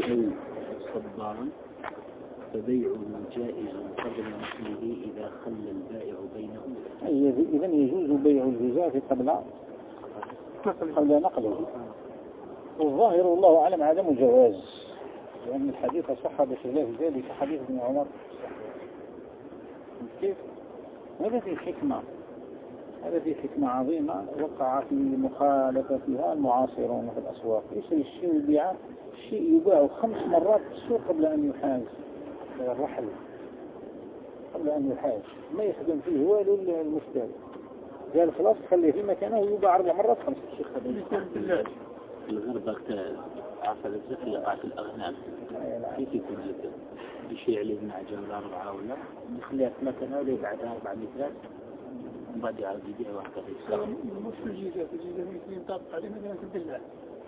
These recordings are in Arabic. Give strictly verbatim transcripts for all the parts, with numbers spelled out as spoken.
أو صبارا فبيعه جائز قبل نقله إذا خلى البائع بينه. إذا يجوز بيع الجزاف قبل قبل نقله. والظاهر والله أعلم عدم جواز، لأن الحديث صح بخلاف ذلك حديث ابن عمر. كيف؟ هذا في حكمة هذا في حكمة عظيمة وقع في مخالفتها المعاصرون في الأسواق. يشتري الشيء يبيع الشيء يباع خمس مرات في السوق قبل أن يحاز الرحل، قبل أن يحاز ما يخدم فيه هو المشتري. قال خلاص خليه في مكانه يباع أربع مرات خمس. الشيء خدم في الغربة عفوا الزكاة يقع في الأغنام كيف يكون هذا بشيء عليه مع جولة أربعة ولا يخليها في مكانه ولا بعدها أربع مثال وبعد يعرض يبيع وهكذا يصير. مش في الجيزة في الجيزة ممكن ينطبق عليه مثلا في الدلع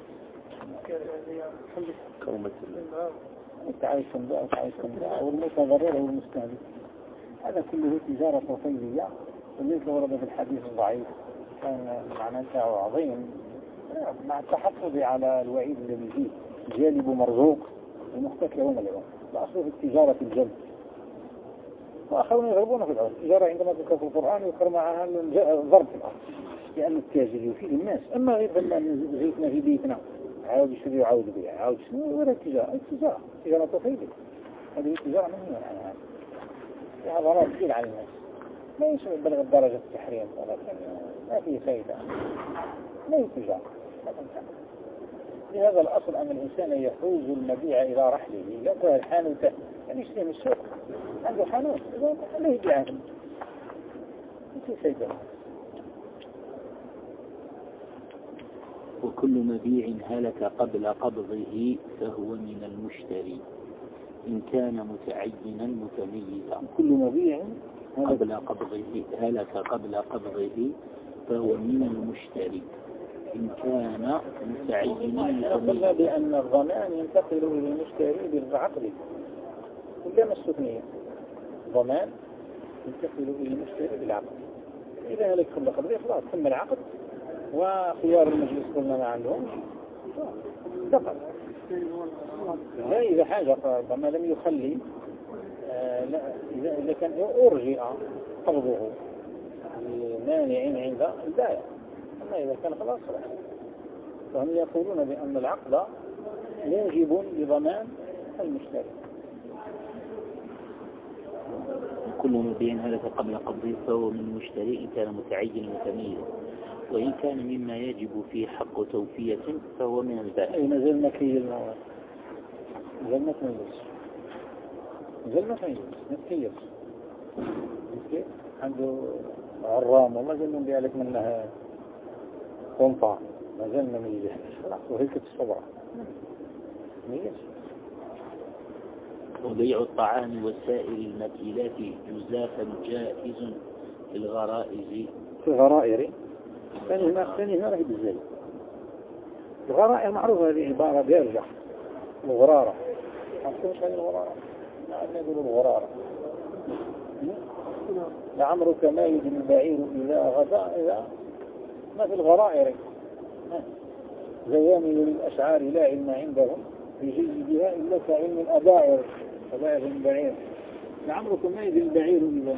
كرمة التعايش كنباء التعايش كنباء والمتضرر والمستهدف هذا كله تجارة وفيلية. وليس ورد في الحديث الضعيف كان معناته عظيم مع التحفظ على الوعيد الذي فيه جالب مرزوق المختك يوم اليوم. الأصل في التجارة الجلب، وآخرون يضربون في الأرض. التجارة عندما تذكر في القرآن يذكر معها الضرب في الأرض لأن التاجر يفيد الناس. أما غير لما زيتنا في بيتنا عاود يشتري وعاود يبيع عاود شنو ولا التجارة التجارة تجارة تفيدك. هذه التجارة من هنا عنها فيها ضرر كثير على الناس ما يبلغ درجة التحريم ولكن ما فيه فايدة ما هي تجارة. لهذا الأصل أن الإنسان يحوز المبيع إلى رحله لا تهل حانوته يعني يشتري من السوق عنده حانوت لا يبيع عنه ما فيه فايدة. وكل مبيع هلك قبل قبضه فهو من المشتري إن كان متعينا متميزا. كل مبيع قبل قبضه هلك قبل قبضه فهو من المشتري إن كان متعينا. قلنا بأن الضمان ينتقل إلى المشتري بالعقد كلما استثنية ضمان ينتقل إلى المشتري بالعقد. إذا هلك قبل قبضه خلاص تم العقد وخيار المجلس قلنا ما عندهم دخل. لا إذا حاجة فما لم يخلي آه لا إذا, إذا كان أرجئ قبضه مانع عند البائع. أما إذا كان خلاص خلاص فهم يقولون بأن العقد موجب لضمان المشتري. كل مبيع هلك قبل قبضه فهو من المشتري إن كان متعين متميز وإن كان مما يجب فيه حق توفية فهو من البائع. أي نزل مكي المواد نزل مكيز نزل مكيز مكيز مكيز عنده عرام وما زلنا بيالك منها قنطع ما زلنا ميزة وهيك الصبرة ميز. وبيع الطعام وسائر المكيلات جزافا جائز في الغرائز في الغرائر ثاني هنا ثاني هنا راهي بالزي. الغرائر معروفة هذه عبارة بيرجع الغرارة عرفتوش هذه الغرارة؟ نعم نقول الغرارة. لعمرك ما يجي البعير إذا غدا إذا ما في الغرائر زوامل للأشعار لا علم عندهم بجيدها إلا كعلم الأبائر أبائر البعير. لعمرك ما يجي البعير إذا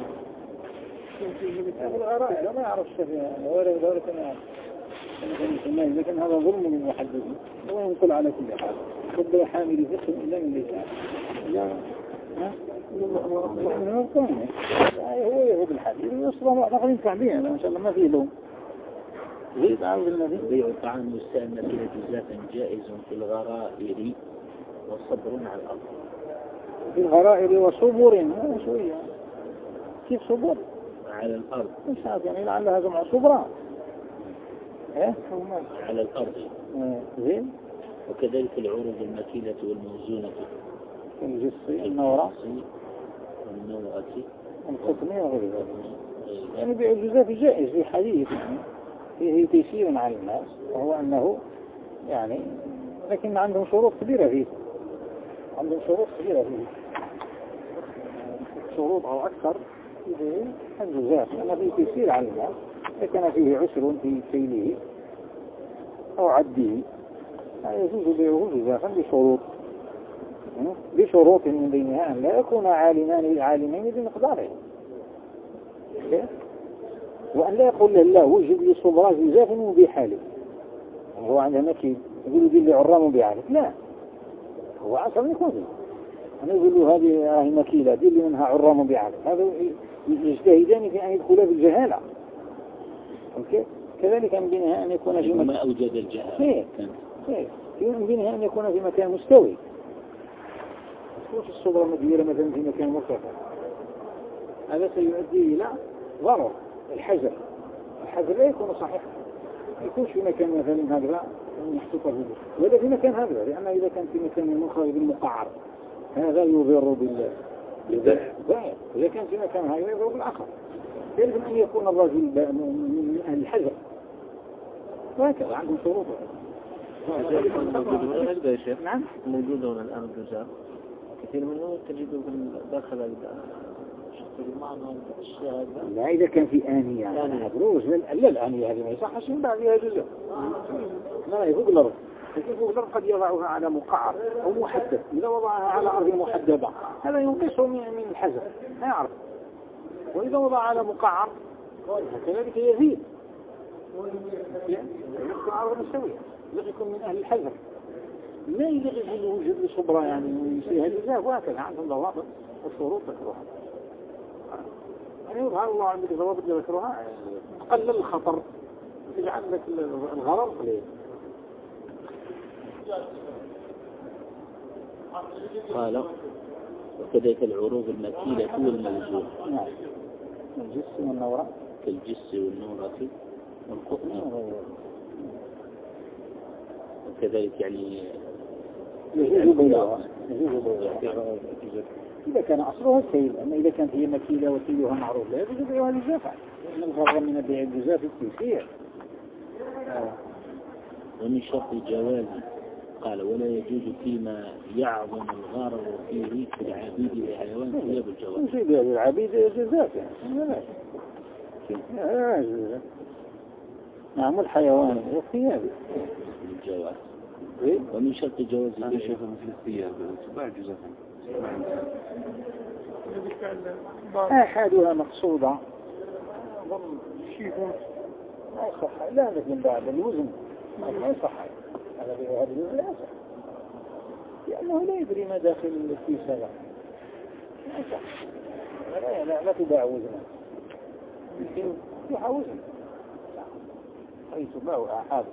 الغرائر ما يعرف فيها ولا ذلك ما يعرف. لكن هذا ظلم من المحدثين وينقل على كل حال. قد حامل فقه إلا من لسان لا ها هو يهود الحديث يصبح نقل ينفع بها ما شاء الله ما فيه لهم. زيد عاوز النبي. بيع الطعام والسائل مكيلة جزافا جائز في الغرائر وصبر على الأرض. في الغرائر وصبر شوية كيف صبر على الأرض مش عارف يعني لعلها جمع صبرا ايه على الأرض زين. وكذلك العروض المكيلة والموزونة الجصي النورة والنورة القطنية وغير ذلك. يعني بيع الجزاف جائز في حديث يعني فيه تيسير على الناس وهو أنه يعني لكن عندهم شروط كبيرة فيه عندهم شروط كبيرة فيه شروط أو أكثر في الجزاف لأن فيه تيسير على الناس لكن فيه عسر في كيله أو عده لا يجوز بيعه جزافا بشروط بشروط من بينها أن لا يكون عالمان عالمين بمقداره، وأن لا يقول له لا وجد لي صبرا جزاف مبيحا لي، هو عندها مكيد يقول لي عرام بعالم، لا هو عصر يكون فيه. أنا يقول له هذه راهي مكيلة دير لي منها عرام بعالم، هذا يجتهدان في أن يدخل في الجهالة. كذلك من بينها أن يكون في مكان ما أوجد الجهالة، من بينها أن يكون في مكان مستوي، مش الصبرة مديرة مثلا في مكان مرتفع، هذا سيؤدي إلى ضرر الحجر. الحجر لا يكون صحيحا، ما يكونش في مكان مثلا هكذا محطوطة فيه، ولا في مكان هكذا، لأن إذا كان في مكان مخرج بالمقعر هذا يضر بالله بالذات، إذا كان في مكان هكذا يضر بالآخر. يجب أن يكون الرجل من أهل الحجر، وهكذا عندهم شروط. موجود يا شيخ. نعم موجود هنا الآن الجزاء كثير منه تجده داخل الشهادة. لا إذا كان في آنية يعني بروز لا الآنية هذه ما يصحش من بعدها جزاء. لا يفوق الأرض، لكن فوق الأرض قد يضعها على مقعر أو محدد، إذا وضعها على أرض محددة هذا ينقصه من الحجر ما يعرف، وإذا وضع على مقعر كذلك يزيد يكون عرض مستوية، يكون من أهل الحجر. ما يلغي له وجد صبرا يعني ويسيها الجزاء، وهكذا عندهم ضوابط والشروط ذكروها. يعني يظهر الله عندك ضوابط ذكروها تقلل الخطر وتجعل لك الغرر قليل. قال وكذلك العروض المكيلة والموزون، نعم الجس والنورة كالجس والنورة والقطن، وكذلك يعني يجوز بيعها إذا كان أصلها السيل. أما إذا كانت هي مكيلة وسيلها معروف لا يجوز بيعها للجافة، لأن الغرض من بيع الجزاف التيسير. ومن شرط الجواز قال ولا يجوز فيما يعظم الغرر فيه في العبيد والحيوان ثياب الجواز. مش يبيع العبيد جزاف يعني لا نعم الحيوان والثياب الجواز. ومن شرط الجواز هذا شيخ مثل الثياب تباع جزافا أحدها مقصودة شيء ما يصح، لا من بعد الوزن ما يصح، هذا الوزن لا يصح لأنه لا يدري ما داخل الكيس هذا، ما يصح. لا لا, لا تباع وزنا، يمكن تباع وزن أي تباع أحد.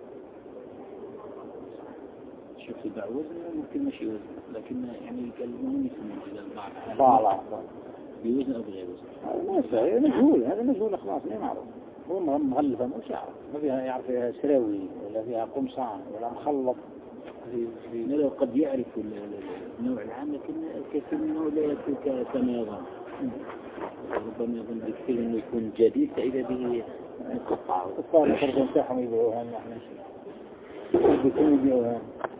شوف تباع وزن ممكن ماشي وزن، لكن يعني المهم يسمى إلى البعض طالع بوزن أو بغير وزن. ما يصير مجهول، هذا مجهول خلاص ما معروف، هو مغلفة مش يعرف، ما فيها يعرف فيها سراوي ولا فيها قمصان ولا مخلط. لو قد يعرف النوع العام لكن الكثير منه لا يكون كما يظن، ربما يظن بكثير انه يكون جديد فإذا به مقطع. الصار الفرق بتاعهم يبيعوها نحن بيكونوا يبيعوها.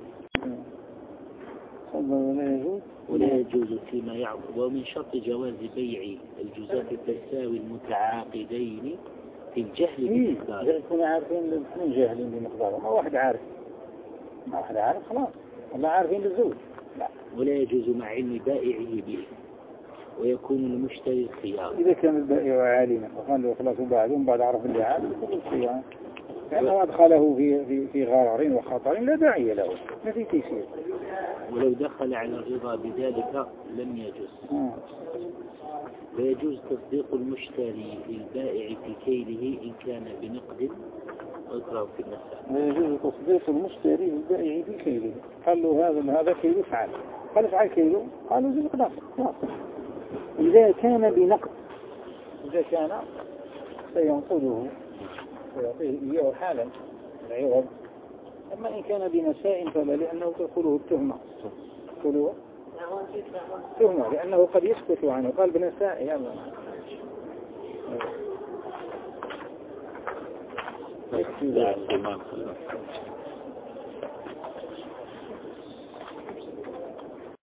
ولا يجوز ولا يجوز فيما يعظم. ومن شرط جواز بيع الجزاف التساوي المتعاقدين في الجهل بمقداره. يكونوا عارفين الاثنين جاهلين بمقداره، ما واحد عارف ما واحد عارف خلاص ما عارفين بالزوج. لا. ولا يجوز مع علم بائعه به، ويكون المشتري الخيار. إذا كان البائع عالما وقال له خلاص بعدهم بعد عرف اللي عارف يكون الخيار، لأنه أدخله في في في غرر وخطر لا داعي له، ما في تيسير. ولو دخل على الرضا بذلك لم يجوز. آه. ويجوز تصديق المشتري للبائع في كيله إن كان بنقد ويكره في النساء. ويجوز تصديق المشتري للبائع في كيله، قال له هذا هذا كيله افعل، قال افعل كيله، قالوا زي مقدار. إذا كان بنقد، إذا كان سينقذه ويعطيه إياه حالا العوض. أما إن كان بنساء فلا، لأنه تدخله التهمة، تدخله تهمة لأنه قد يسكت عنه، قال بنساء يلا لا